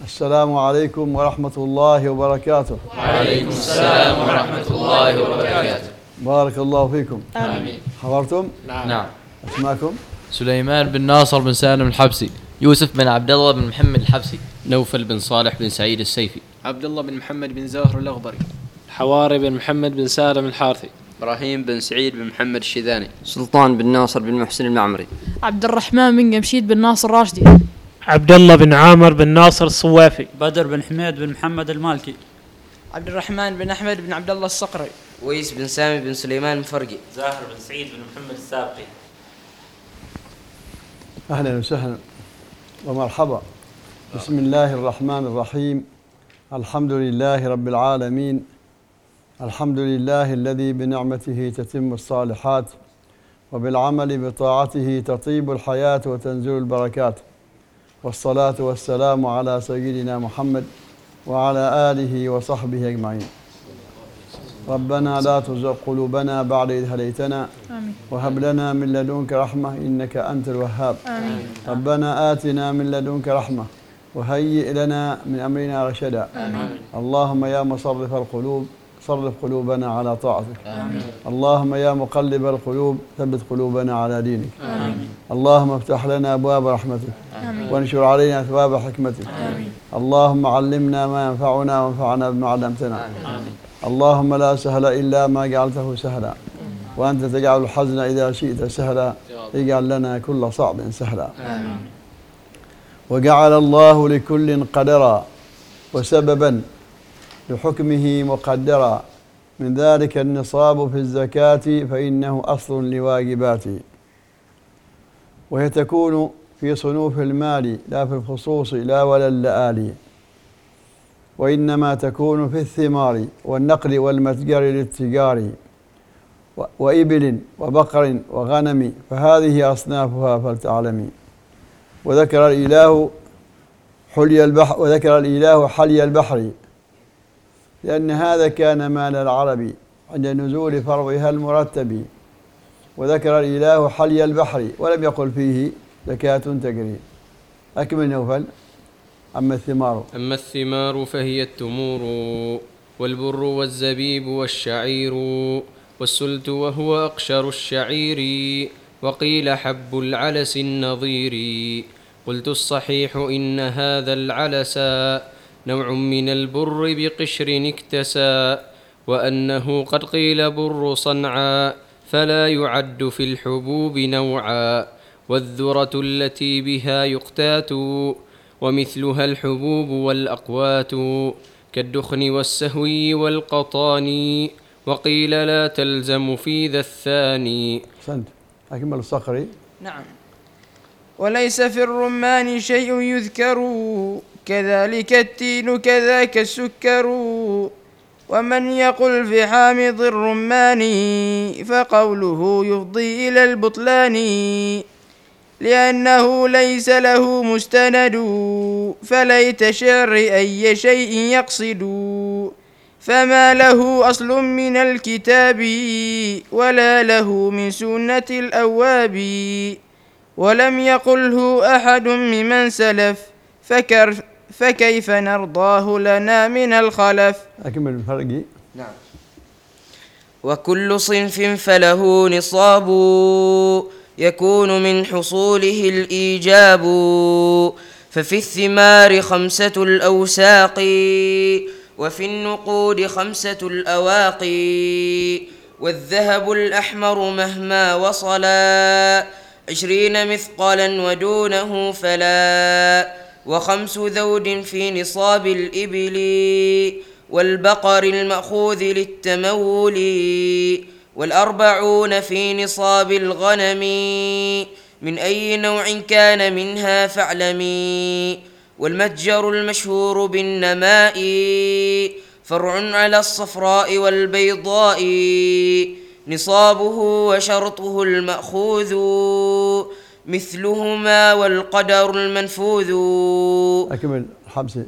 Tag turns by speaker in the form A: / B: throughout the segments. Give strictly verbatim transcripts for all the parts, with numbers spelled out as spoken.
A: السلام عليكم ورحمة الله وبركاته.
B: وعليكم السلام ورحمة الله وبركاته.
A: بارك الله فيكم.
B: آمين.
A: حضرتم؟
B: نعم. نعم.
A: اسماءكم؟
C: سليمان بن ناصر بن سالم الحبسي.
D: يوسف بن عبد الله بن محمد الحبسي.
E: نوفل بن صالح بن سعيد السيفي.
F: عبد الله بن محمد بن زاهر الأغبري.
G: حواري بن محمد بن سالم الحارثي.
H: إبراهيم بن سعيد بن محمد الشيذاني.
I: سلطان بن ناصر بن محسن المعمري.
J: عبد الرحمن بن جمشيد بن ناصر راشدي.
K: عبد الله بن عامر بن ناصر الصوافي.
L: بدر بن حميد بن محمد المالكي.
M: عبد الرحمن بن أحمد بن عبد الله الصقري.
N: ويس بن سامي بن سليمان المفرقي.
O: زاهر بن سعيد بن محمد السابقي.
A: أهلا وسهلا ومرحبا. بسم الله الرحمن الرحيم. الحمد لله رب العالمين. الحمد لله الذي بنعمته تتم الصالحات وبالعمل بطاعته تطيب الحياة وتنزل البركات، والصلاة والسلام على سيدنا محمد وعلى آله وصحبه أجمعين. ربنا لا تزغ قلوبنا بعد إذ هديتنا وهب لنا من لدنك رحمة إنك أنت الوهاب.
J: آمين.
A: ربنا آتنا من لدنك رحمة وهيئ لنا من أمرنا رشدا.
J: آمين.
A: اللهم يا مصرف القلوب صرف قلوبنا على طاعتك.
J: آمين.
A: اللهم يا مقلب القلوب ثبت قلوبنا على دينك.
J: آمين.
A: اللهم افتح لنا أبواب رحمتك.
J: آمين.
A: وانشر علينا ثواب حكمتك.
J: آمين.
A: اللهم علمنا ما ينفعنا وانفعنا بما علمتنا.
J: آمين.
A: اللهم لا سهل إلا ما جعلته سهلا وأنت تجعل الحزن إذا شئت سهلا اجعل لنا كل صعب سهلا.
J: آمين.
A: وجعل الله لكل قدرا وسببا لحكمه مقدرا، من ذلك النصاب في الزكاة فإنه أصل لواجباته، وهي تكون في صنوف المال لا في الخصوص لا ولا اللآلي، وإنما تكون في الثمار والنقل والمتجر للتجار وإبل وبقر وغنم، فهذه أصنافها فلتعلمي. وذكر الإله حلي البحر وذكر الإله حلي البحر لأن هذا كان مال العرب عند نزول فرضها المرتب. وذكر الإله حلي البحر ولم يقل فيه زكاة تجري. أكمل نوفل. أما الثمار
E: أما الثمار فهي التمور والبر والزبيب والشعير والسلت وهو أقشر الشعير، وقيل حب العلس النظير. قلت الصحيح إن هذا العلس نوع من البر بقشر اكتسى، وأنه قد قيل بر صنعا فلا يعد في الحبوب نوعا، والذرة التي بها يقتات ومثلها الحبوب والأقوات كالدخن والسهوي والقطان، وقيل لا تلزم في ذا الثاني.
A: أحسنت. أكمل الصقري.
M: نعم. وليس في الرمان شيء يذكر كذلك التين كذاك السكر، ومن يقل في حامض الرمان فقوله يفضي إلى البطلان، لأنه ليس له مستند فليت شعر أي شيء يقصد، فما له أصل من الكتاب ولا له من سنة الأواب، ولم يقله أحد ممن سلف فكر فكيف نرضاه لنا من الخلف.
A: أكمل الفرق.
N: نعم. وكل صنف فله نصاب يكون من حصوله الإيجاب، ففي الثمار خمسة الأوساق وفي النقود خمسة الأواقي، والذهب الأحمر مهما وصلا عشرين مثقالا ودونه فلا، وخمس ذود في نصاب الإبل والبقر المأخوذ للتمول، والأربعون في نصاب الغنم من أي نوع كان منها فاعلمي، والمتجر المشهور بالنماء فرع على الصفراء والبيضاء، نصابه وشرطه المأخوذ مثلهما والقدر المنفوذ.
A: أكمل حمسي.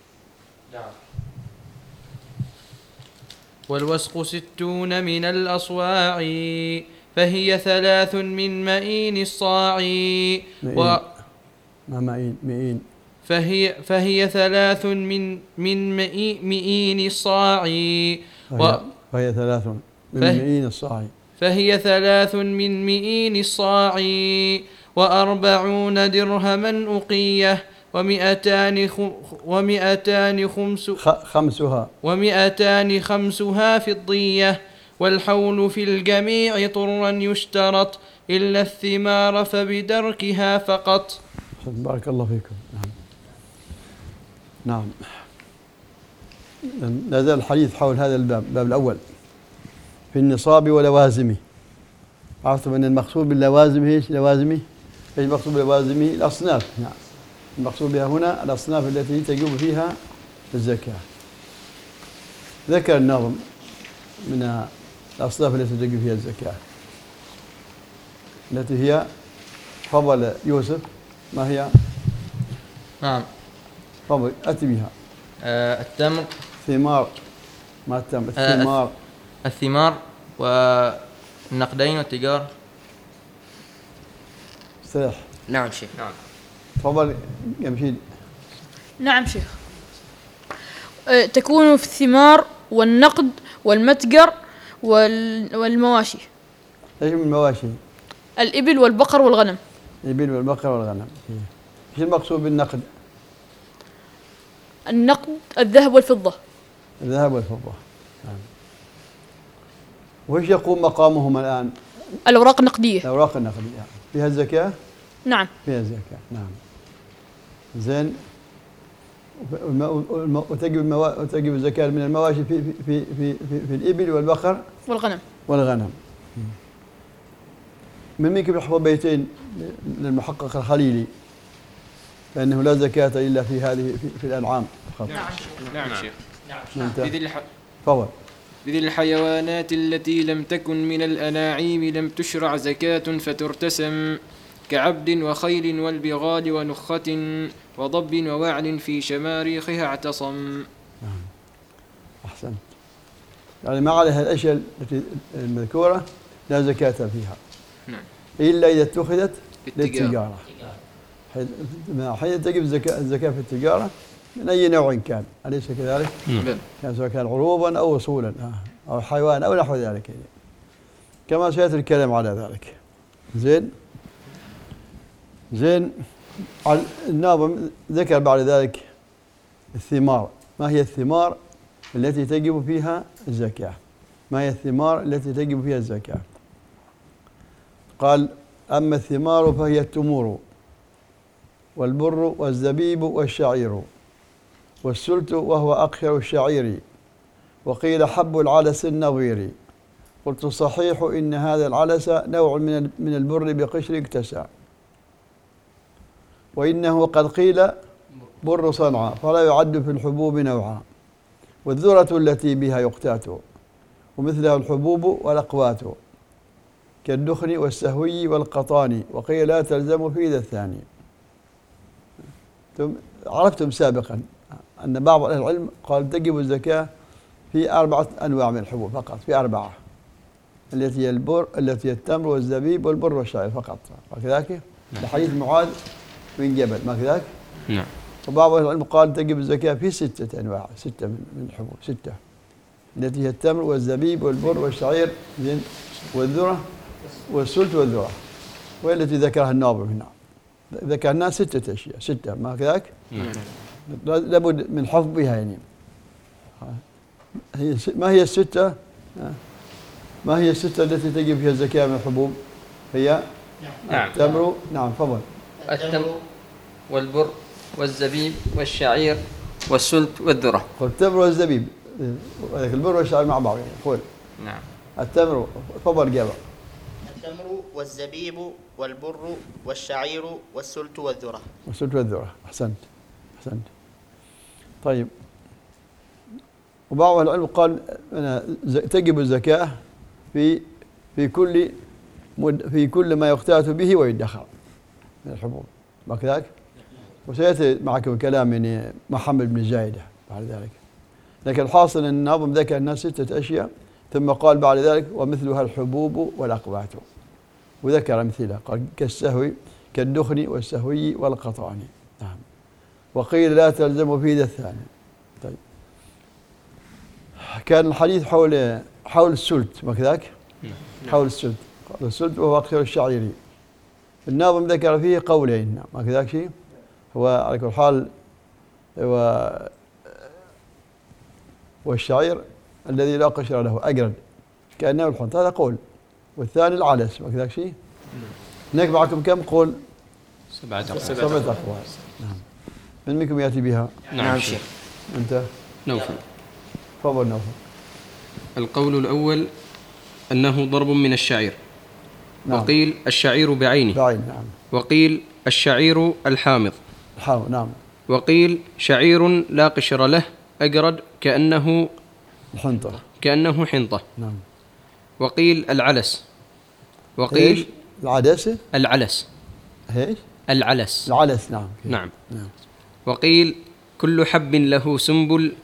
C: والوسق ستون من الأصواع فهي ثلاث من مئين الصاع.
A: مئين. و... ما مئين مئين
C: فهي, فهي ثلاث من من مئي مئين الصاع
A: و فهي ثلاث من مئين الصاع
C: فهي ثلاث من مئين الصاع وأربعون درهما أقية ومئتان ومئتان خمس
A: خمسها
C: ومئتان خمسها فضية والحول في الجميع طرا يشترط إلا الثمار فبدركها فقط.
A: بارك الله فيكم. نعم نعم لا زال الحديث حول هذا الباب، الباب الأول في النصاب ولوازمه. عرفتم أن المقصود باللوازم ايش؟ لوازمه ايش المقصود بلوازمه؟ الأصناف. نعم المقصود بها هنا الأصناف التي تجب فيها الزكاة. ذكر الناظم من الأصناف التي تجب فيها الزكاة التي هي فضل يوسف. ما هي؟
D: نعم
A: فضل أتي بها.
D: آه التمر،
A: ثمار. ما التمر؟ الثمار.
D: آه الثمار والنقدين والتجار.
A: استريح.
N: نعم شيخ.
D: نعم
A: تفضل يا مشيد.
J: نعم شيخ. أه تكون في الثمار والنقد والمتجر والمواشي.
A: ايش من المواشي؟
J: الإبل والبقر والغنم.
A: الإبل والبقر والغنم. ايش المقصود بالنقد؟
J: النقد الذهب والفضة.
A: الذهب والفضة. نعم. وإيش يقوم مقامهما الآن؟
J: الأوراق النقدية.
A: الأوراق النقدية فيها الزكاة؟
J: نعم
A: فيها الزكاة. نعم زين. وتجب الموا... وتجب الزكاة من المواشي في في في في, في, في الإبل والبقر
J: والغنم.
A: والغنم. من ممكن يحفظ بيتين للمحقق الخليلي لأنه لا زكاة إلا في هذه في, في الأنعام فقط.
M: نعم نعم شيخ.
A: نعم.
M: بذي الح...
A: فضل.
M: بذي الحيوانات التي لم تكن من الأناعيم لم تشرع زكاة فترتسم كعبد وخيل والبغال ونخة وضب ووعل في شماريخها اعتصم.
A: نعم. أحسنت. يعني ما عليها الأشياء التي المذكورة لا زكاة فيها.
M: نعم.
A: إلا إذا اتخذت
M: للتجارة.
A: حين تجب الزكاة, الزكاة في التجارة من أي نوع كان، أليس كذلك؟
M: نعم.
A: كان سواء كان عروضا أو وصولا أو حيوان أو نحو ذلك، كما سيأتي الكلام على ذلك. زين زين الناظم ذكر بعد ذلك الثمار. ما هي الثمار التي تجب فيها الزكاة؟ ما هي الثمار التي تجب فيها الزكاة؟ قال أما الثمار فهي التمور والبر والزبيب والشعير والسلت وهو أقشر الشعير وقيل حب العلس النظير. قلت صحيح إن هذا العلس نوع من من البر بقشر اكتسى وإنه قد قيل بر صنعاء فلا يعد في الحبوب نوعا والذرة التي بها يقتات ومثلها الحبوب والأقوات كالدخن والسهوي والقطان وقيل لا تلزم في ذا الثاني. عرفتم سابقا أن بعض أهل العلم قال تجب الزكاة في أربعة أنواع من الحبوب فقط، في أربعة التي هي البر التي هي التمر والزبيب والبر والشعير فقط، وكذلك لحديث معاذ من جبل ما كذلك؟
E: نعم.
A: وبعض أهل العلم قال تجب الزكاة في ستة أنواع، ستة من الحبوب، ستة التي هي التمر والزبيب والبر والشعير والذرة والسلت والذرة، والتي ذكرها الناظم هنا ذكرنا ستة أشياء، ستة ما كذلك؟
E: نعم.
A: لابد من حفظها يعني. هي ما هي الستة؟ ما هي الستة التي تجب فيها الزكاة من الحبوب؟ هي
D: نعم.
A: التمر. نعم فضل.
D: التمر والبر والزبيب والشعير والسلت والذرة.
A: قل التمر والزبيب، البر والشعير مع بعض يعني. قل.
D: نعم.
A: التمر فضل جابر.
P: التمر والزبيب والبر والشعير والسلت والذرة.
A: والسلت والذرة. أحسنت أحسنت. طيب وبعض العلم قال تجب الزكاة في في كل مد في كل ما يقتات به ويدخر من الحبوب ما كذلك؟ وسيأتي معكم كلام يعني محمد بن زايدة بعد ذلك، لكن الحاصل أن الناظم ذكر الناس ستة أشياء ثم قال بعد ذلك ومثلها الحبوب والأقوات، وذكر أمثلة قال كالسهوي كالدخن والسهوي والقطان. نعم. وقيل لا تلزم فيه الثاني. طيب كان الحديث حول حول السلت ما كذاك؟ حول السلت. السلت وهو أكثر الشعيري. الناظم ذكر فيه قولين ما كذاك شيء. هو على كل حال هو والشعير الذي لا قشر له أجرد كأنه الحنطة، هذا قول. والثاني العلس ما كذاك شيء. هناك معكم كم قول؟
E: سبعة أقوال.
A: سبعة أقوال. نعم. من منكم يأتي بها؟
E: نعم شيخ.
A: أنت؟
E: نوفل.
A: تفضل نوفل.
E: القول الأول أنه ضرب من الشعير.
A: نعم.
E: وقيل الشعير بعينه.
A: بعين نعم.
E: وقيل الشعير الحامض.
A: الحامض نعم.
E: وقيل شعير لا قشر له أجرد كأنه
A: الحنطة
E: كأنه حنطة.
A: نعم.
E: وقيل العلس. وقيل
A: إيش؟ العدسة.
E: العلس.
A: إيش؟
E: العلس.
A: العلس نعم.
E: نعم.
A: نعم.
E: وقيل كل حب له سنبل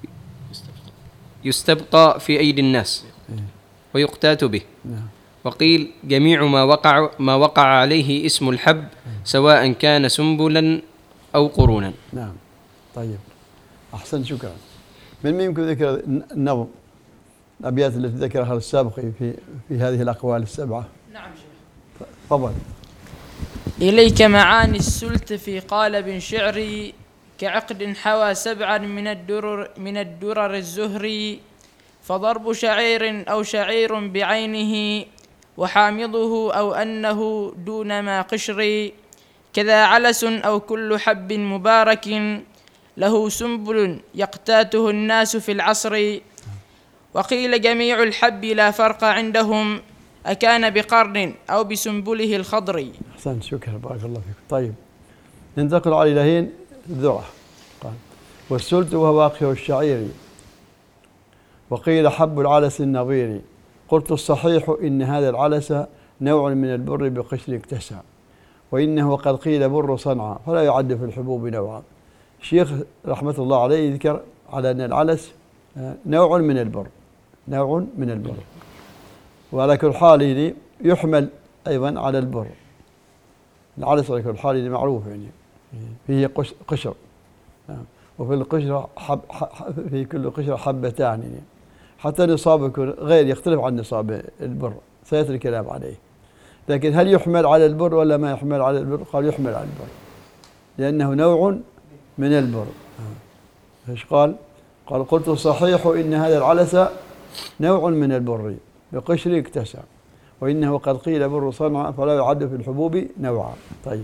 E: يستبقى في أيدي الناس ويقتات به.
A: نعم.
E: وقيل جميع ما وقع ما وقع عليه اسم الحب سواء كان سنبلا أو قرونا.
A: نعم. طيب أحسن شكرا. من مين يمكن ذكر النظم الأبيات التي ذكرها السابقي في في هذه الأقوال السبعة؟
C: نعم شيخ.
A: تفضل.
Q: إليك معاني السلت في قالب شعري كعقد حوى سبعا من الدرر من الدرر الزهري، فضرب شعير أو شعير بعينه وحامضه أو أنه دون ما قشر، كذا علس أو كل حب مبارك له سنبل يقتاته الناس في العصر. وقيل جميع الحب لا فرق عندهم أكان بقرن أو بسنبله الخضر.
A: أحسنت شكرا بارك الله فيكم. طيب ننتقل على الهين الذرة. قال والسلت وهو أقشر الشعير وقيل حب العلس النظير. قلت الصحيح إن هذا العلس نوع من البر بقشر اكتسى، وإنه قد قيل بر صنعا فلا يعد في الحبوب نوعا. الشيخ رحمة الله عليه ذكر على أن العلس نوع من البر، نوع من البر، وعلى كل حال يحمل أيضا على البر. العلس على كل حال معروف يعني فيه قشر، وفي القشرة حب في كل قشرة حبتان يعني، حتى نصاب يكون غير يختلف عن نصاب البر سيأتي الكلام عليه. لكن هل يحمل على البر ولا ما يحمل على البر؟ قال يحمل على البر لأنه نوع من البر. ايش قال؟ قال قلت صحيح إن هذا العلس نوع من البر بقشر اكتسى، وإنه قد قيل بر صنعا فلا يعد في الحبوب نوعا. طيب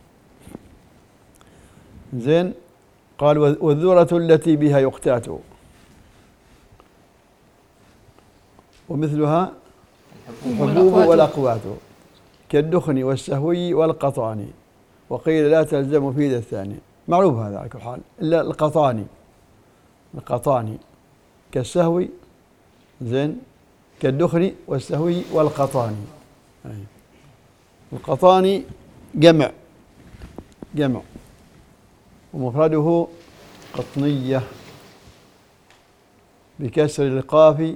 A: زين. قال والذرة التي بها يقتات ومثلها الحبوب والأقوات كالدخن والسهوي والقطان. وقيل لا تلزم في ذا الثاني. معروف هذا على كل حال إلا القطاني. القطاني كالسهوي زين كالدخن والسهوي والقطاني. القطاني جمع جمع ومفرده قطنية بكسر القاف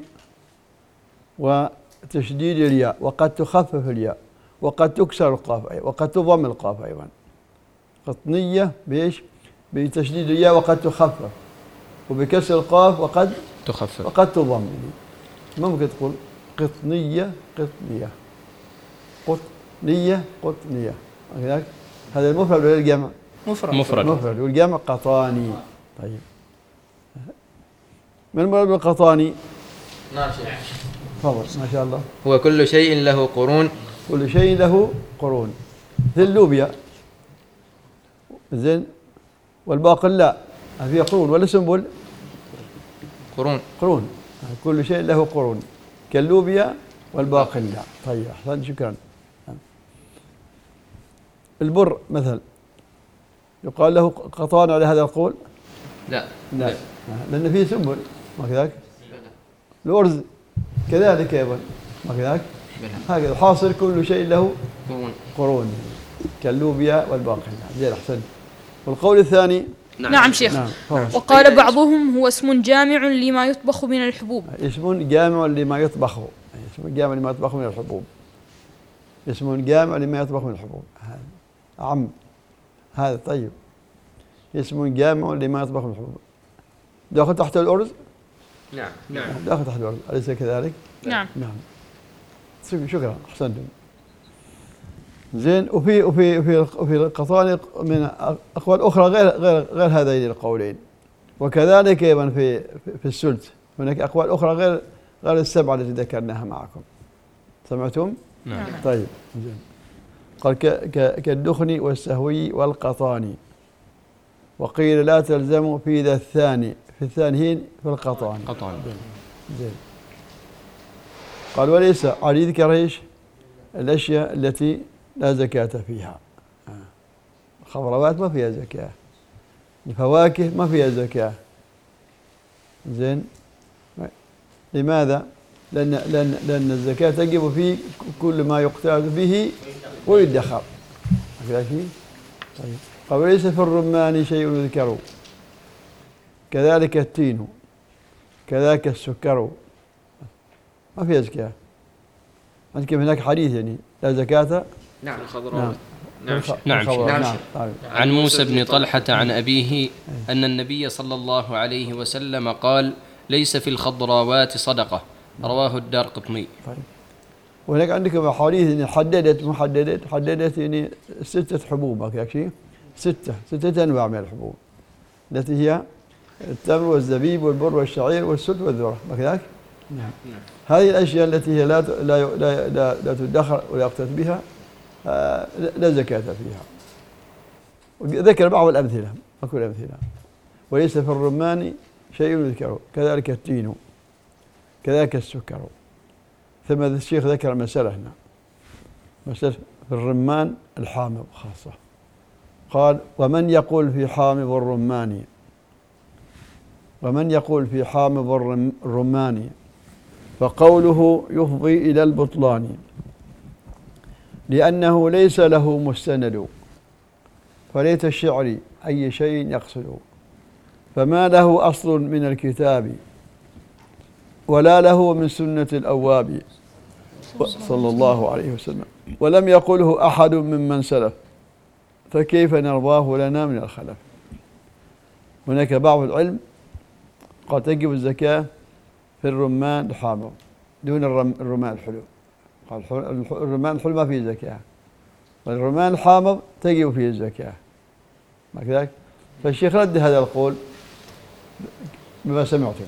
A: وتشديد الياء، وقد تخفف الياء وقد تكسر القاف وقد تضم القاف أيضا. قطنية بإيش؟ بتشديد الياء وقد تخفف، وبكسر القاف وقد
E: تخفف
A: وقد تضم. ممكن تقول قطنية قطنية قطنية قطنية. هذا المفرد ولا الجمع؟
E: مفرد مفرد,
A: مفرد. والجمع قطاني. طيب من المراد بالقطاني؟
D: نعم
A: تفضل. ما شاء الله.
D: هو كل شيء له قرون.
A: كل شيء له قرون. ذي اللوبيا زين والباقلاء فيها قرون ولا سنبل؟
D: قرون
A: قرون. كل شيء له قرون كاللوبيا والباقلاء. طيب أحسن شكرا. البر مثل يقال له قطان على هذا القول؟
D: لا
A: لا لأن فيه سنبل ما كذاك. الأرز كذلك أيضا ما كذاك. هكذا حاصل كل شيء له
D: قرون
A: قرون كاللوبيا والباقلاء. زين أحسن. والقول الثاني؟
J: نعم, نعم شيخ. نعم. وقال بعضهم هو اسم جامع لما يطبخ من الحبوب.
A: اسم جامع لما يطبخ اسم جامع لما يطبخ من الحبوب اسم جامع لما يطبخ من الحبوب. هذا عم هذا. طيب اسم جامع لما يطبخ من الحبوب. داخل تحت الأرز؟
D: نعم نعم
A: داخل تحت الأرز، أليس كذلك؟
J: نعم
A: نعم. شكرا، أحسنتم. زين. وفي وفي وفي وفي القطاني من أقوال أخرى غير غير غير هذين القولين. وكذلك أيضا في في السلت هناك أقوال أخرى غير غير السبعة التي ذكرناها معكم. سمعتم؟
E: نعم.
A: طيب زين. قال كالدخن والسهوي والقطاني. وقيل لا تلزم في ذا الثاني، في الثانيين في القطاني.
E: قطاني.
A: زين. قال وليس على يذكر ايش؟ الاشياء التي لا زكاة فيها. الخضروات ما فيها زكاة. الفواكه ما فيها زكاة. زين. لماذا؟ لأن لأن لأن الزكاة تجب في كل ما يقتات به ويدخر. طيب. قال وليس في الرمان شيء يذكر، كذلك التين، كذلك السكر، ما فيها زكاة. عندك هناك حديث يعني لا زكاة.
D: نعم الخضروات. نعم
E: نعم, نعم.
A: نعم. طيب.
E: عن موسى بن طلحة عن أبيه أن النبي صلى الله عليه وسلم قال ليس في الخضروات صدقة، رواه الدارقطني.
A: طيب. وهناك عندكم أحاديث يعني حددت محددت حددت يعني ستة حبوب، ما كذا شيء، ستة ستة أنواع من الحبوب التي هي التمر والزبيب والبر والشعير والسلت والذرة، ما كذاك؟ نعم. هذه الأشياء التي هي لا لا لا لا, لا تدخر ولا يقتات بها آه لا زكاة فيها. ذكر بعض الأمثلة، أكل الأمثلة. وليس في الرمان شيء يذكر، كذلك التين، كذلك السكر. ثم الشيخ ذكر مسألة هنا، مسألة في الرمان الحامض خاصة. قال ومن يقول في حامض الرمان ومن يقول في حامض الرمان فقوله يفضي إلى البطلان، لأنه ليس له مستند، فليت الشعر أي شيء يقصد، فما له أصل من الكتاب ولا له من سنة الأواب صلى الله عليه وسلم، ولم يقله أحد ممن سلف، فكيف نرضاه لنا من الخلف. هناك بعض العلم قد تجب الزكاة في الرمان الحامض دون الرمان الحلو. قال الرمان الحلو ما فيه زكاة، والرمان الحامض تجب فيه الزكاة، ما كذلك؟ فالشيخ رد هذا القول بما سمعتم،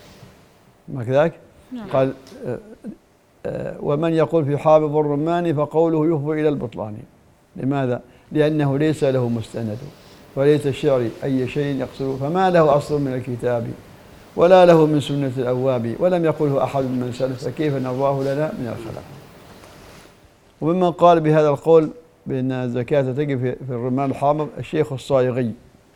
A: ما كذلك؟ قال آه آه ومن يقول في حامض الرمان فقوله يفضي إلى البطلان. لماذا؟ لأنه ليس له مستند، وليس الشعر أي شيء يقصد، فما له أصل من الكتاب ولا له من سنة الأواب، ولم يقله أحد من سلف، فكيف نرضاه لنا من الخلف. وممن قال بهذا القول بأن الزكاة تجب في الرمان الحامض الشيخ الصايغي،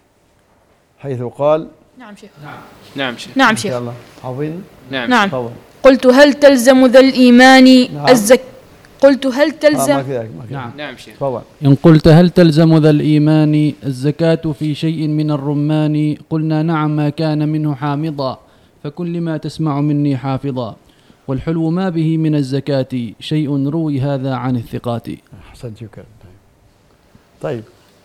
A: حيث قال
J: نعم شيخ
M: نعم نعم شيخ
J: نعم شيخ
A: حافظين
M: نعم
J: نعم
A: طبعا.
J: قلت هل تلزم ذا الإيمان
A: نعم.
J: الزك قلت هل تلزم
A: آه ما كذلك ما كذلك.
M: نعم نعم شيخ
A: طبعا.
L: إن قلت هل تلزم ذا الإيمان الزكاة في شيء من الرمان، قلنا نعم ما كان منه حامضا، فكل ما تسمع مني حافظا، والحلو ما به من الزكاة شيء روي هذا عن الثقات.
A: أحسنت شكرا. طيب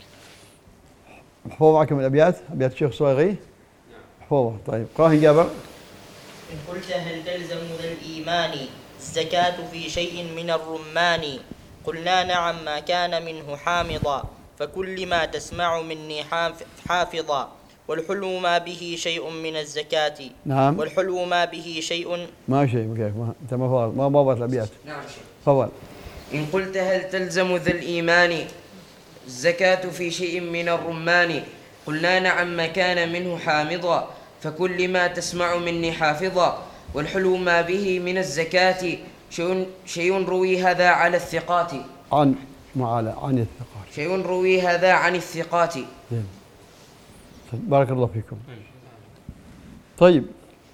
A: محفوظ معكم الأبيات، أبيات الشيخ الصايغي محفوظة. طيب قراءة جابر.
P: إن قلت هل تلزم ذا الإيمان الزكاة في شيء من الرمان، قلنا نعم ما كان منه حامضا، فكل ما تسمع مني حافظا، والحلو ما به شيء من الزكاة.
A: نعم.
P: والحلو ما به شيء
A: ما شيء كيف ما أنت ما فاضل ما ضبط الأبيات.
N: نعم شيخ.
A: تفضل.
N: إن قلت هل تلزم ذا الإيمان الزكاة في شيء من الرمان، قلنا نعم ما كان منه حامضا، فكل ما تسمع مني حافظا، والحلو ما به من الزكاة شيء شيء روي هذا على الثقات.
A: عن معالى عن الثقات.
N: شيء روي هذا عن الثقات.
A: زين. بارك الله فيكم. طيب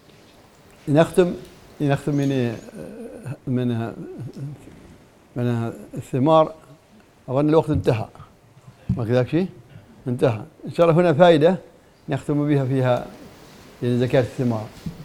A: نختم نختم من من من الثمار. أظن الوقت انتهى، ما كذاك شيء انتهى. إن شاء الله هنا فائدة نختم بها فيها يعني زكاة الثمار،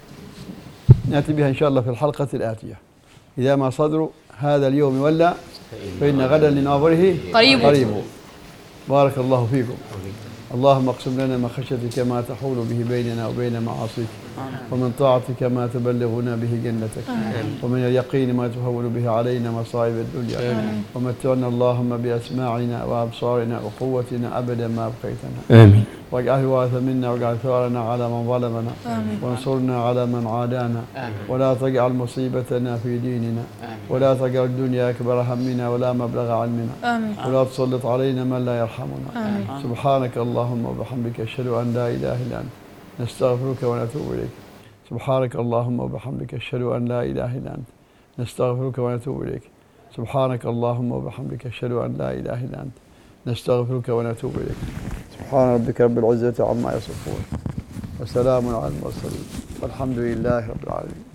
A: نأتي بها إن شاء الله في الحلقة الآتية. إذا ما صدر هذا اليوم ولا فإن غدا لناظره
J: قريب.
A: قريب. بارك الله فيكم. اللهم اقسم لنا من خشيتك ما تحول به بيننا وبين معاصيك، ومن طاعتك ما تبلغنا به جنتك، ومن اليقين ما تهون به علينا مصائب الدنيا، ومتعنا اللهم بأسماعنا وأبصارنا وقوتنا أبدا ما أبقيتنا،
E: آمين.
A: واجعل الوارث منا واجعل ثارنا على من ظلمنا، وانصرنا على من عادانا، ولا تجعل مصيبتنا في ديننا، ولا تجعل الدنيا أكبر همنا ولا مبلغ علمنا، ولا تسلط علينا من لا يرحمنا. سبحانك اللهم وبحمدك أشهد أن لا إله إلا أنت نستغفرك ونتوب إليك. سبحانك اللهم وبحمدك أشهد أن لا إله إلا أنت نستغفرك ونتوب إليك. سبحانك اللهم وبحمدك أشهد أن لا إله إلا أنت نستغفرك ونتوب إليك. سبحان ربك رب العزة عما يصفون وسلام على المرسلين والحمد لله رب العالمين.